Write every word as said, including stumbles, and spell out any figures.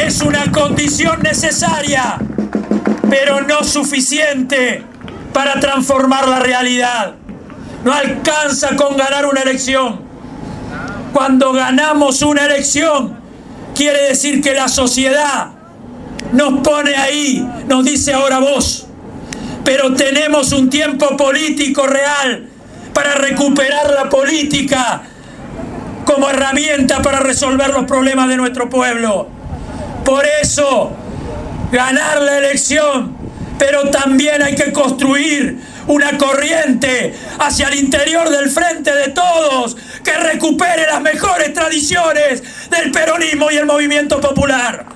es una condición necesaria, pero no suficiente para transformar la realidad. No alcanza con ganar una elección. Cuando ganamos una elección, quiere decir que la sociedad nos pone ahí, nos dice ahora vos. Pero tenemos un tiempo político real para recuperar la política como herramienta para resolver los problemas de nuestro pueblo. Por eso, ganar la elección, pero también hay que construir una corriente hacia el interior del Frente de Todos que recupere las mejores tradiciones del peronismo y el movimiento popular.